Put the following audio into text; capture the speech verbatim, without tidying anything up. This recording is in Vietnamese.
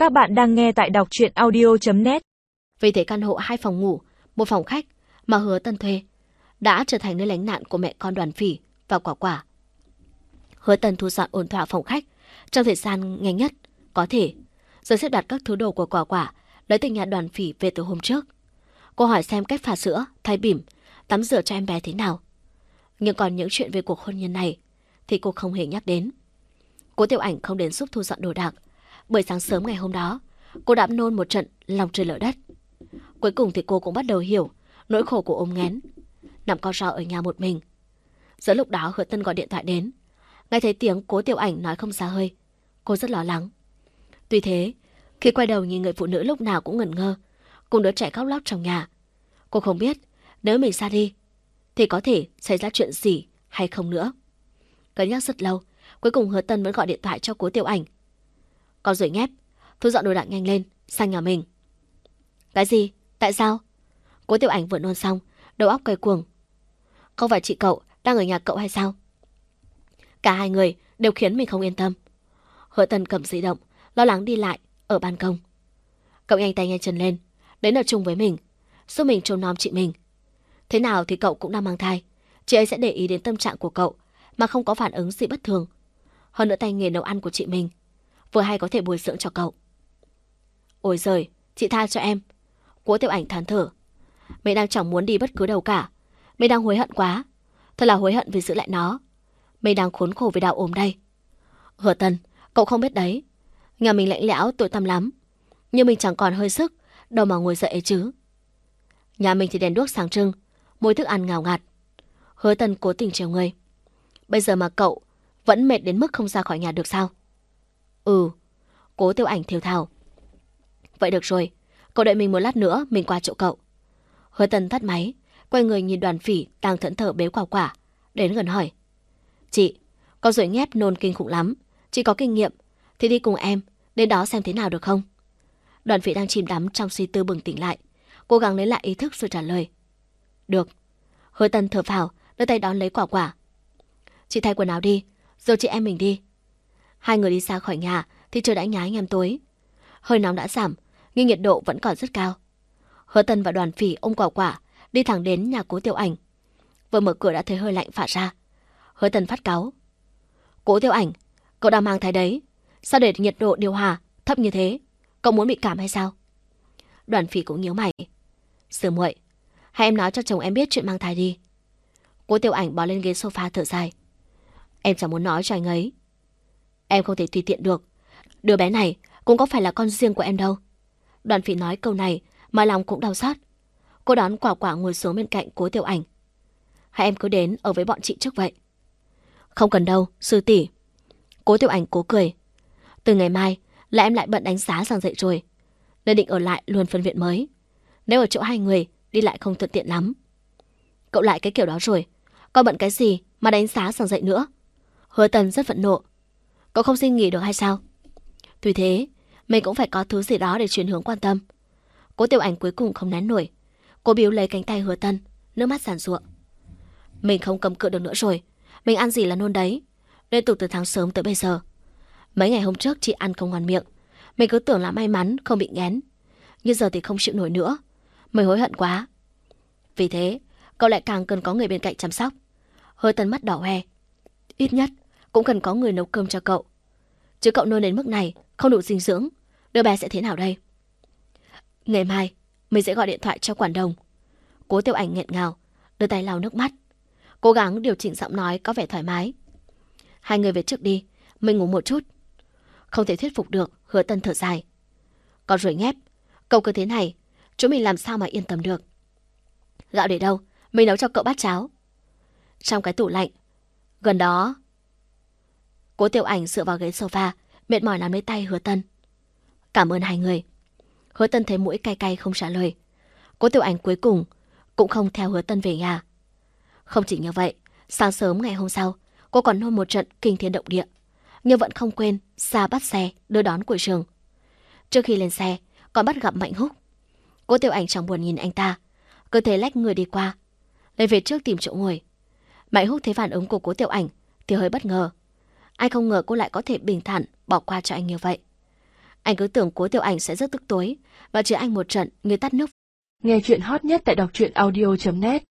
Các bạn đang nghe tại đọc truyện audio chấm net. Vì thế căn hộ hai phòng ngủ, một phòng khách mà Hứa Tân thuê đã trở thành nơi lánh nạn của mẹ con Đoàn Phỉ và Quả Quả. Hứa Tân thu dọn ổn thỏa phòng khách trong thời gian nhanh nhất có thể, rồi xếp đặt các thứ đồ của Quả Quả lấy từ nhà Đoàn Phỉ về từ hôm trước. Cô hỏi xem cách pha sữa, thay bỉm, tắm rửa cho em bé thế nào. Nhưng còn những chuyện về cuộc hôn nhân này thì cô không hề nhắc đến. Cố Tiểu Ảnh không đến giúp thu dọn đồ đạc, bởi sáng sớm ngày hôm đó cô đã nôn một trận lòng trời lở đất. Cuối cùng thì cô cũng bắt đầu hiểu nỗi khổ của ốm nghén, nằm co ro ở nhà một mình. Giữa lúc đó Hứa Tân gọi điện thoại đến, nghe thấy tiếng Cố Tiểu Ảnh nói không ra hơi, cô rất lo lắng. Tuy thế, khi quay đầu nhìn người phụ nữ lúc nào cũng ngẩn ngơ, cùng đứa trẻ khóc lóc trong nhà, cô không biết nếu mình ra đi thì có thể xảy ra chuyện gì hay không nữa. Cân nhắc rất lâu, cuối cùng Hứa Tân vẫn gọi điện thoại cho Cố Tiểu Ảnh. Con rồi nhép, thu dọn đồ đạc nhanh lên, sang nhà mình. Cái gì? Tại sao? Cố Tiểu Ảnh vừa nôn xong, đầu óc quay cuồng. Không phải chị cậu đang ở nhà cậu hay sao? Cả hai người đều khiến mình không yên tâm. Hứa Tân cầm di động, lo lắng đi lại ở ban công. Cậu nhanh tay nhanh chân lên, đến ở chung với mình, giúp mình trông nom chị mình. Thế nào thì cậu cũng đang mang thai, chị ấy sẽ để ý đến tâm trạng của cậu mà không có phản ứng gì bất thường. Hơn nữa tay nghề nấu ăn của chị mình vừa hay có thể bồi dưỡng cho cậu. Ôi giời, chị tha cho em. Cố Tiểu Ảnh than thở. Mình đang chẳng muốn đi bất cứ đâu cả. Mình đang hối hận quá. Thật là hối hận vì giữ lại nó. Mình đang khốn khổ vì đau ốm đây. Hứa Tân, cậu không biết đấy, nhà mình lạnh lẽo tội tăm lắm, nhưng mình chẳng còn hơi sức đâu mà ngồi dậy ấy chứ. Nhà mình thì đèn đuốc sáng trưng, mùi thức ăn ngào ngạt. Hứa Tân cố tình trêu người. Bây giờ mà cậu vẫn mệt đến mức không ra khỏi nhà được sao? Ừ. Cố Tiểu Ảnh thều thào. Vậy được rồi, cậu đợi mình một lát nữa, mình qua chỗ cậu. Hứa Tân tắt máy, quay người nhìn Đoàn Phỉ đang thẫn thờ bế Quả Quả, đến gần hỏi. Chị, con ruồi nhép nôn kinh khủng lắm, chị có kinh nghiệm thì đi cùng em đến đó xem thế nào được không? Đoàn Phỉ đang chìm đắm trong suy tư bừng tỉnh lại, cố gắng lấy lại ý thức rồi trả lời. Được. Hứa Tân thở phào, đưa tay đón lấy Quả Quả. Chị thay quần áo đi, rồi chị em mình đi. Hai người đi xa khỏi nhà thì trời đã nhá nhem tối. Hơi nóng đã giảm, nhưng nhiệt độ vẫn còn rất cao. Hứa Tân và Đoàn Phỉ ôm Quả Quả đi thẳng đến nhà Cố Tiểu Ảnh. Vừa mở cửa đã thấy hơi lạnh phả ra. Hứa Tân phát cáu. Cố Tiểu Ảnh, cậu đang mang thai đấy, sao để nhiệt độ điều hòa thấp như thế? Cậu muốn bị cảm hay sao? Đoàn Phỉ cũng nhíu mày. Sư muội, hay em nói cho chồng em biết chuyện mang thai đi. Cố Tiểu Ảnh bò lên ghế sofa thở dài. Em chẳng muốn nói cho anh ấy. Em không thể tùy tiện được. Đứa bé này cũng có phải là con riêng của em đâu. Đoàn Phỉ nói câu này mà lòng cũng đau xót. Cô đón Quả Quả ngồi xuống bên cạnh Cố Tiểu Ảnh. Hay em cứ đến ở với bọn chị trước vậy? Không cần đâu, sư tỷ. Cố Tiểu Ảnh cố cười. Từ ngày mai là em lại bận đánh giá giảng dạy rồi, nên định ở lại luôn phân viện mới. Nếu ở chỗ hai người đi lại không thuận tiện lắm. Cậu lại cái kiểu đó rồi, con bận cái gì mà đánh giá giảng dạy nữa? Hứa Tân rất phẫn nộ. Cậu không xin nghỉ được hay sao? Tuy thế, mình cũng phải có thứ gì đó để chuyển hướng quan tâm. Cố Tiểu Ảnh cuối cùng không nén nổi, cô biếu lấy cánh tay Hứa Tân, nước mắt giàn giụa. Mình không cầm cự được nữa rồi, mình ăn gì là nôn đấy, liên tục từ tháng sớm tới bây giờ. Mấy ngày hôm trước chị ăn không ngon miệng, mình cứ tưởng là may mắn không bị nghén, nhưng giờ thì không chịu nổi nữa, mình hối hận quá. Vì thế, cậu lại càng cần có người bên cạnh chăm sóc. Hứa Tân mắt đỏ hoe. Ít nhất cũng cần có người nấu cơm cho cậu. Chứ cậu nôn đến mức này, không đủ dinh dưỡng, đứa bé sẽ thế nào đây? Ngày mai, mình sẽ gọi điện thoại cho quản đồng. Cố Tiểu Ảnh nghẹn ngào, đưa tay lau nước mắt, cố gắng điều chỉnh giọng nói có vẻ thoải mái. Hai người về trước đi, mình ngủ một chút. Không thể thuyết phục được, Hứa Tân thở dài. Còn ruồi nhép, cậu cứ thế này, chúng mình làm sao mà yên tâm được. Gạo để đâu, mình nấu cho cậu bát cháo. Trong cái tủ lạnh, gần đó. Cố Tiểu Ảnh dựa vào ghế sofa, mệt mỏi nắm lấy tay Hứa Tân. Cảm ơn hai người. Hứa Tân thấy mũi cay cay không trả lời. Cố Tiểu Ảnh cuối cùng cũng không theo Hứa Tân về nhà. Không chỉ như vậy, sáng sớm ngày hôm sau, cô còn nôn một trận kinh thiên động địa, nhưng vẫn không quên ra bắt xe đưa đón của trường. Trước khi lên xe, còn bắt gặp Mạnh Húc. Cố Tiểu Ảnh chẳng buồn nhìn anh ta, cứ thế lách người đi qua, lên về trước tìm chỗ ngồi. Mạnh Húc thấy phản ứng của Cố Tiểu Ảnh thì hơi bất ngờ. Anh không ngờ cô lại có thể bình thản bỏ qua cho anh như vậy. Anh cứ tưởng Cố Tiểu Ảnh sẽ rất tức tối và chửi anh một trận như tát nước. Nghe chuyện hot nhất tại đọc truyện audio chấm net.